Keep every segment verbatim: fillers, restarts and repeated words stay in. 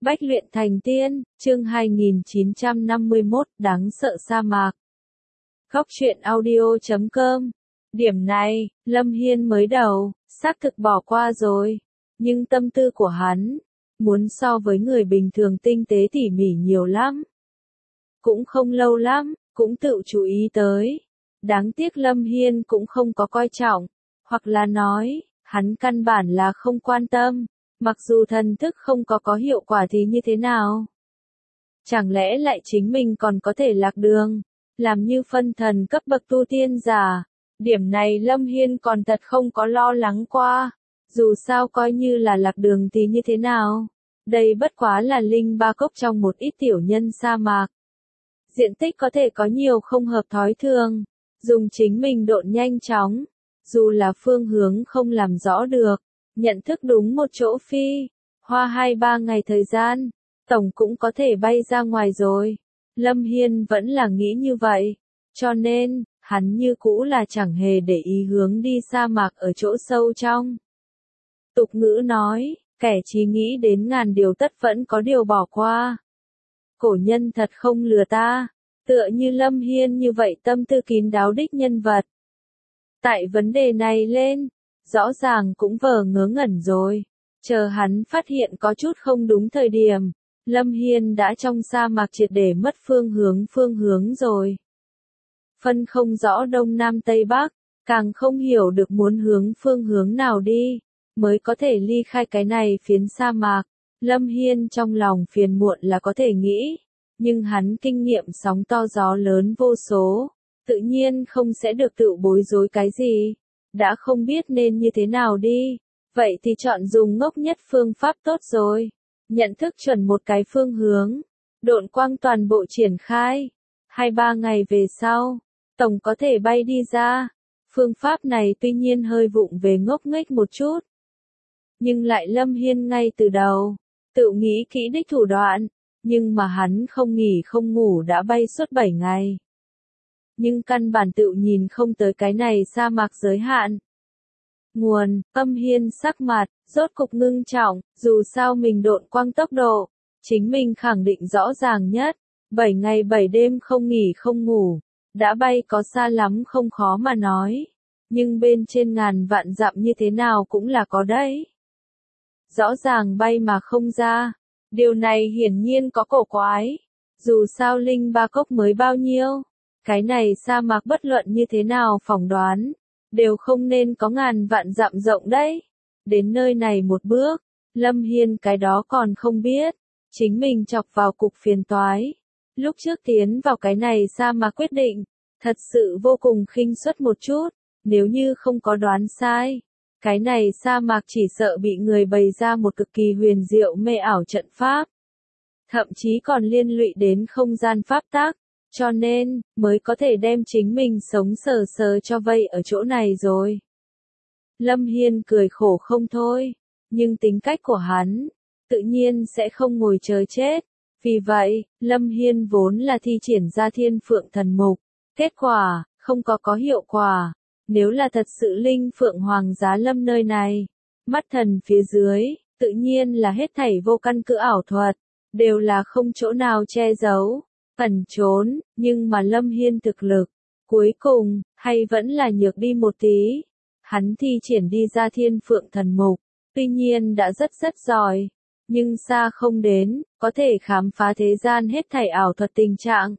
Bách luyện thành tiên, chương hai nghìn chín trăm năm mươi mốt, đáng sợ sa mạc. Góc truyện audio chấm com. Điểm này, Lâm Hiên mới đầu, xác thực bỏ qua rồi. Nhưng tâm tư của hắn, muốn so với người bình thường tinh tế tỉ mỉ nhiều lắm. Cũng không lâu lắm, cũng tự chú ý tới. Đáng tiếc Lâm Hiên cũng không có coi trọng, hoặc là nói, hắn căn bản là không quan tâm. Mặc dù thần thức không có có hiệu quả thì như thế nào? Chẳng lẽ lại chính mình còn có thể lạc đường, làm như phân thần cấp bậc tu tiên giả? Điểm này Lâm Hiên còn thật không có lo lắng qua. Dù sao coi như là lạc đường thì như thế nào? Đây bất quá là linh ba cốc trong một ít tiểu nhân sa mạc. Diện tích có thể có nhiều không hợp thói thường. Dùng chính mình độn nhanh chóng. Dù là phương hướng không làm rõ được. Nhận thức đúng một chỗ phi, hoa hai ba ngày thời gian, tổng cũng có thể bay ra ngoài rồi. Lâm Hiên vẫn là nghĩ như vậy, cho nên, hắn như cũ là chẳng hề để ý hướng đi sa mạc ở chỗ sâu trong. Tục ngữ nói, kẻ chỉ nghĩ đến ngàn điều tất vẫn có điều bỏ qua. Cổ nhân thật không lừa ta, tựa như Lâm Hiên như vậy tâm tư kín đáo đích nhân vật. Tại vấn đề này lên, rõ ràng cũng vờ ngớ ngẩn rồi. Chờ hắn phát hiện có chút không đúng thời điểm, Lâm Hiên đã trong sa mạc triệt để mất phương hướng phương hướng rồi. Phân không rõ đông nam tây bắc, càng không hiểu được muốn hướng phương hướng nào đi, mới có thể ly khai cái này phiến sa mạc. Lâm Hiên trong lòng phiền muộn là có thể nghĩ, nhưng hắn kinh nghiệm sóng to gió lớn vô số, tự nhiên không sẽ được tự bối rối cái gì. Đã không biết nên như thế nào đi, vậy thì chọn dùng ngốc nhất phương pháp tốt rồi. Nhận thức chuẩn một cái phương hướng, độn quang toàn bộ triển khai. Hai ba ngày về sau, tổng có thể bay đi ra. Phương pháp này tuy nhiên hơi vụng về ngốc nghếch một chút. Nhưng lại Lâm Hiên ngay từ đầu, tự nghĩ kỹ đích thủ đoạn, nhưng mà hắn không nghỉ không ngủ đã bay suốt bảy ngày. Nhưng căn bản tự nhìn không tới cái này sa mạc giới hạn. Nguồn, Âm Hiên sắc mặt, rốt cục ngưng trọng, dù sao mình độn quang tốc độ, chính mình khẳng định rõ ràng nhất, bảy ngày bảy đêm không nghỉ không ngủ, đã bay có xa lắm không khó mà nói, nhưng bên trên ngàn vạn dặm như thế nào cũng là có đấy. Rõ ràng bay mà không ra, điều này hiển nhiên có cổ quái, dù sao linh ba cốc mới bao nhiêu. Cái này sa mạc bất luận như thế nào phỏng đoán, đều không nên có ngàn vạn dặm rộng đấy. Đến nơi này một bước, Lâm Hiên cái đó còn không biết, chính mình chọc vào cục phiền toái. Lúc trước tiến vào cái này sa mạc quyết định, thật sự vô cùng khinh suất một chút, nếu như không có đoán sai. Cái này sa mạc chỉ sợ bị người bày ra một cực kỳ huyền diệu mê ảo trận pháp. Thậm chí còn liên lụy đến không gian pháp tắc. Cho nên, mới có thể đem chính mình sống sờ sờ cho vây ở chỗ này rồi. Lâm Hiên cười khổ không thôi, nhưng tính cách của hắn, tự nhiên sẽ không ngồi chờ chết. Vì vậy, Lâm Hiên vốn là thi triển ra thiên phượng thần mục. Kết quả, không có có hiệu quả. Nếu là thật sự linh phượng hoàng giá lâm nơi này, mắt thần phía dưới, tự nhiên là hết thảy vô căn cứ ảo thuật, đều là không chỗ nào che giấu. Ẩn trốn, nhưng mà Lâm Hiên thực lực, cuối cùng, hay vẫn là nhược đi một tí. Hắn thi triển đi ra thiên phượng thần mục, tuy nhiên đã rất rất giỏi, nhưng xa không đến, có thể khám phá thế gian hết thảy ảo thuật tình trạng.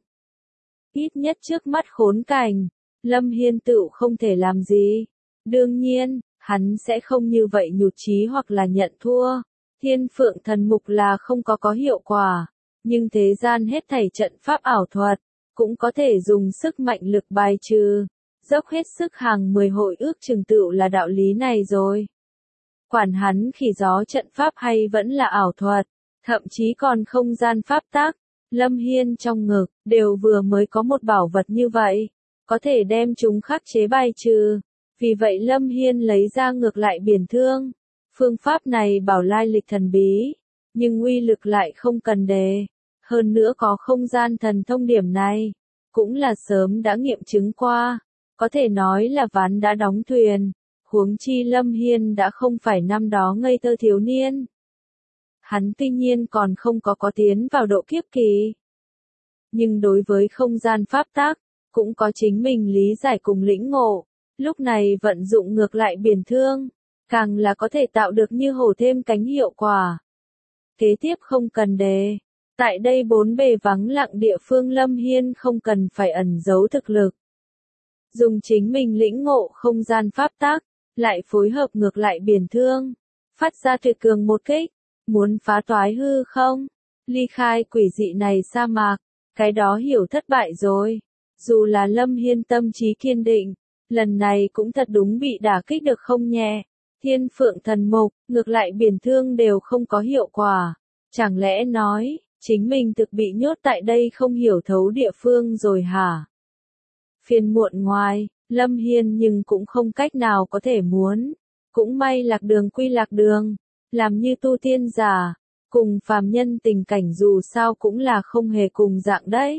Ít nhất trước mắt khốn cảnh, Lâm Hiên tự không thể làm gì. Đương nhiên, hắn sẽ không như vậy nhụt chí hoặc là nhận thua. Thiên phượng thần mục là không có có hiệu quả. Nhưng thế gian hết thảy trận pháp ảo thuật, cũng có thể dùng sức mạnh lực bài trừ, dốc hết sức hàng mười hội ước chừng tựu là đạo lý này rồi. Quản hắn khỉ gió trận pháp hay vẫn là ảo thuật, thậm chí còn không gian pháp tắc, Lâm Hiên trong ngực, đều vừa mới có một bảo vật như vậy, có thể đem chúng khắc chế bài trừ. Vì vậy Lâm Hiên lấy ra ngược lại biển thương, phương pháp này bảo lai lịch thần bí, nhưng uy lực lại không cần đề. Hơn nữa có không gian thần thông điểm này, cũng là sớm đã nghiệm chứng qua, có thể nói là ván đã đóng thuyền, huống chi Lâm Hiên đã không phải năm đó ngây thơ thiếu niên. hắn tuy nhiên còn không có có tiến vào độ kiếp kỳ. Nhưng đối với không gian pháp tắc, cũng có chính mình lý giải cùng lĩnh ngộ, lúc này vận dụng ngược lại biển thương, càng là có thể tạo được như hổ thêm cánh hiệu quả. Kế tiếp không cần đề, tại đây bốn bề vắng lặng địa phương Lâm Hiên không cần phải ẩn giấu thực lực. Dùng chính mình lĩnh ngộ không gian pháp tắc, lại phối hợp ngược lại biển thương, phát ra tuyệt cường một kích, muốn phá toái hư không, ly khai quỷ dị này sa mạc, cái đó hiểu thất bại rồi. Dù là Lâm Hiên tâm trí kiên định, lần này cũng thật đúng bị đả kích được không nhẹ. Thiên phượng thần mục, ngược lại biển thương đều không có hiệu quả. Chẳng lẽ nói, chính mình thực bị nhốt tại đây không hiểu thấu địa phương rồi hả? Phiền muộn ngoài, Lâm Hiên nhưng cũng không cách nào có thể muốn. Cũng may lạc đường quy lạc đường, làm như tu tiên giả, cùng phàm nhân tình cảnh dù sao cũng là không hề cùng dạng đấy.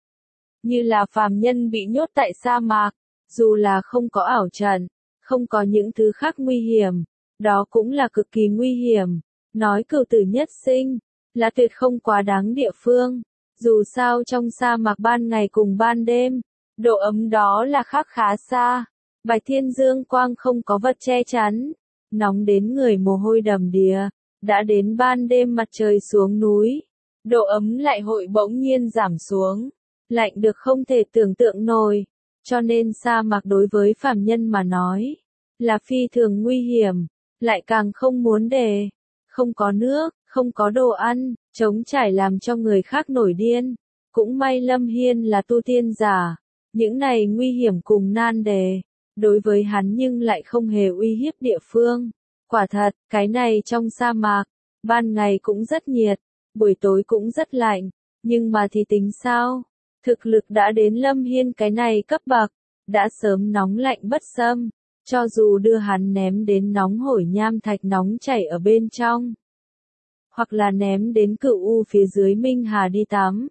Như là phàm nhân bị nhốt tại sa mạc, dù là không có ảo trận, không có những thứ khác nguy hiểm, đó cũng là cực kỳ nguy hiểm. Nói cửu tử nhất sinh, là tuyệt không quá đáng địa phương. Dù sao trong sa mạc ban ngày cùng ban đêm, độ ấm đó là khác khá xa. Bạch thiên dương quang không có vật che chắn, nóng đến người mồ hôi đầm đìa. Đã đến ban đêm mặt trời xuống núi, độ ấm lại hội bỗng nhiên giảm xuống, lạnh được không thể tưởng tượng nổi. Cho nên sa mạc đối với phàm nhân mà nói, là phi thường nguy hiểm, lại càng không muốn đề. Không có nước, không có đồ ăn, trống trải làm cho người khác nổi điên. Cũng may Lâm Hiên là tu tiên giả, những này nguy hiểm cùng nan đề, đối với hắn nhưng lại không hề uy hiếp địa phương. Quả thật, cái này trong sa mạc, ban ngày cũng rất nhiệt, buổi tối cũng rất lạnh, nhưng mà thì tính sao? Thực lực đã đến Lâm Hiên cái này cấp bậc, đã sớm nóng lạnh bất xâm, cho dù đưa hắn ném đến nóng hổi nham thạch nóng chảy ở bên trong, hoặc là ném đến cửu u phía dưới Minh Hà đi tắm.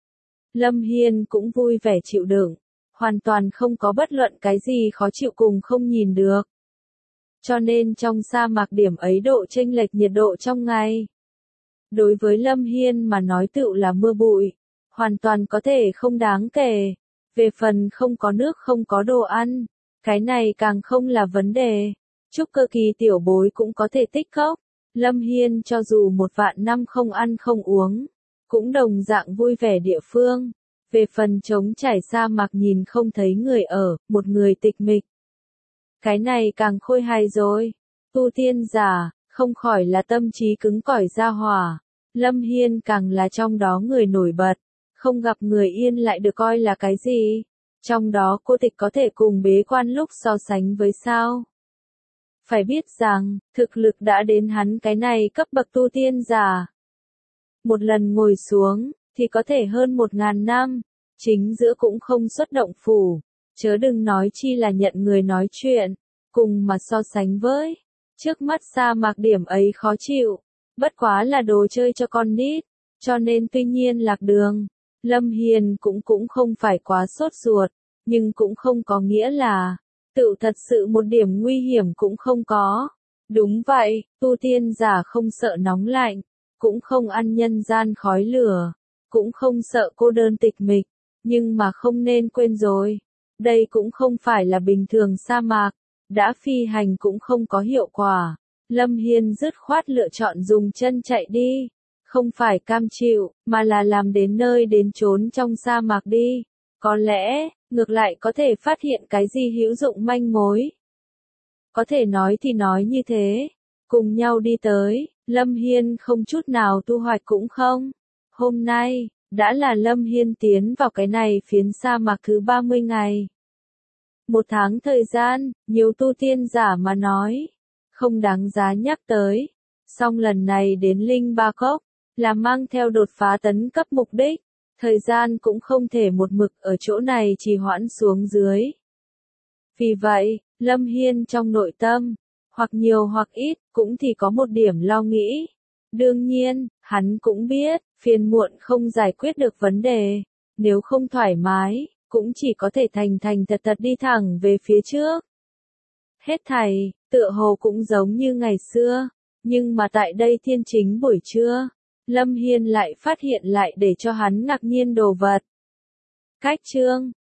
Lâm Hiên cũng vui vẻ chịu đựng, hoàn toàn không có bất luận cái gì khó chịu cùng không nhìn được. Cho nên trong sa mạc điểm ấy độ chênh lệch nhiệt độ trong ngày, đối với Lâm Hiên mà nói tựu là mưa bụi, hoàn toàn có thể không đáng kể. Về phần không có nước không có đồ ăn, cái này càng không là vấn đề. Trúc cơ kỳ tiểu bối cũng có thể tích cốc. Lâm Hiên cho dù một vạn năm không ăn không uống, cũng đồng dạng vui vẻ địa phương. Về phần trống trải sa mạc nhìn không thấy người ở, một người tịch mịch, cái này càng khôi hài rồi. Tu tiên giả, không khỏi là tâm trí cứng cỏi ra hỏa. Lâm Hiên càng là trong đó người nổi bật, không gặp người yên lại được coi là cái gì. Trong đó cô tịch có thể cùng bế quan lúc so sánh với sao. Phải biết rằng, thực lực đã đến hắn cái này cấp bậc tu tiên giả. Một lần ngồi xuống, thì có thể hơn một ngàn năm, chính giữa cũng không xuất động phủ, chớ đừng nói chi là nhận người nói chuyện, cùng mà so sánh với. Trước mắt sa mạc điểm ấy khó chịu, bất quá là đồ chơi cho con nít, cho nên tuy nhiên lạc đường, Lâm Hiên cũng cũng không phải quá sốt ruột, nhưng cũng không có nghĩa là, tự thật sự một điểm nguy hiểm cũng không có. Đúng vậy, tu tiên giả không sợ nóng lạnh, cũng không ăn nhân gian khói lửa, cũng không sợ cô đơn tịch mịch, nhưng mà không nên quên rồi, đây cũng không phải là bình thường sa mạc, đã phi hành cũng không có hiệu quả. Lâm Hiên dứt khoát lựa chọn dùng chân chạy đi, không phải cam chịu, mà là làm đến nơi đến chốn trong sa mạc đi. Có lẽ, ngược lại có thể phát hiện cái gì hữu dụng manh mối. Có thể nói thì nói như thế, cùng nhau đi tới, Lâm Hiên không chút nào thu hoạch cũng không. Hôm nay, đã là Lâm Hiên tiến vào cái này phiến sa mạc thứ ba mươi ngày. Một tháng thời gian, nhiều tu tiên giả mà nói, không đáng giá nhắc tới. Song lần này đến Linh Ba Cốc, là mang theo đột phá tấn cấp mục đích, thời gian cũng không thể một mực ở chỗ này trì hoãn xuống dưới. Vì vậy, Lâm Hiên trong nội tâm, hoặc nhiều hoặc ít, cũng thì có một điểm lo nghĩ. Đương nhiên, hắn cũng biết, phiền muộn không giải quyết được vấn đề, nếu không thoải mái, cũng chỉ có thể thành thành thật thật đi thẳng về phía trước. Hết thảy, tựa hồ cũng giống như ngày xưa, Nhưng mà tại đây thiên chính buổi trưa, Lâm Hiên lại phát hiện lại để cho hắn ngạc nhiên đồ vật. Cách chương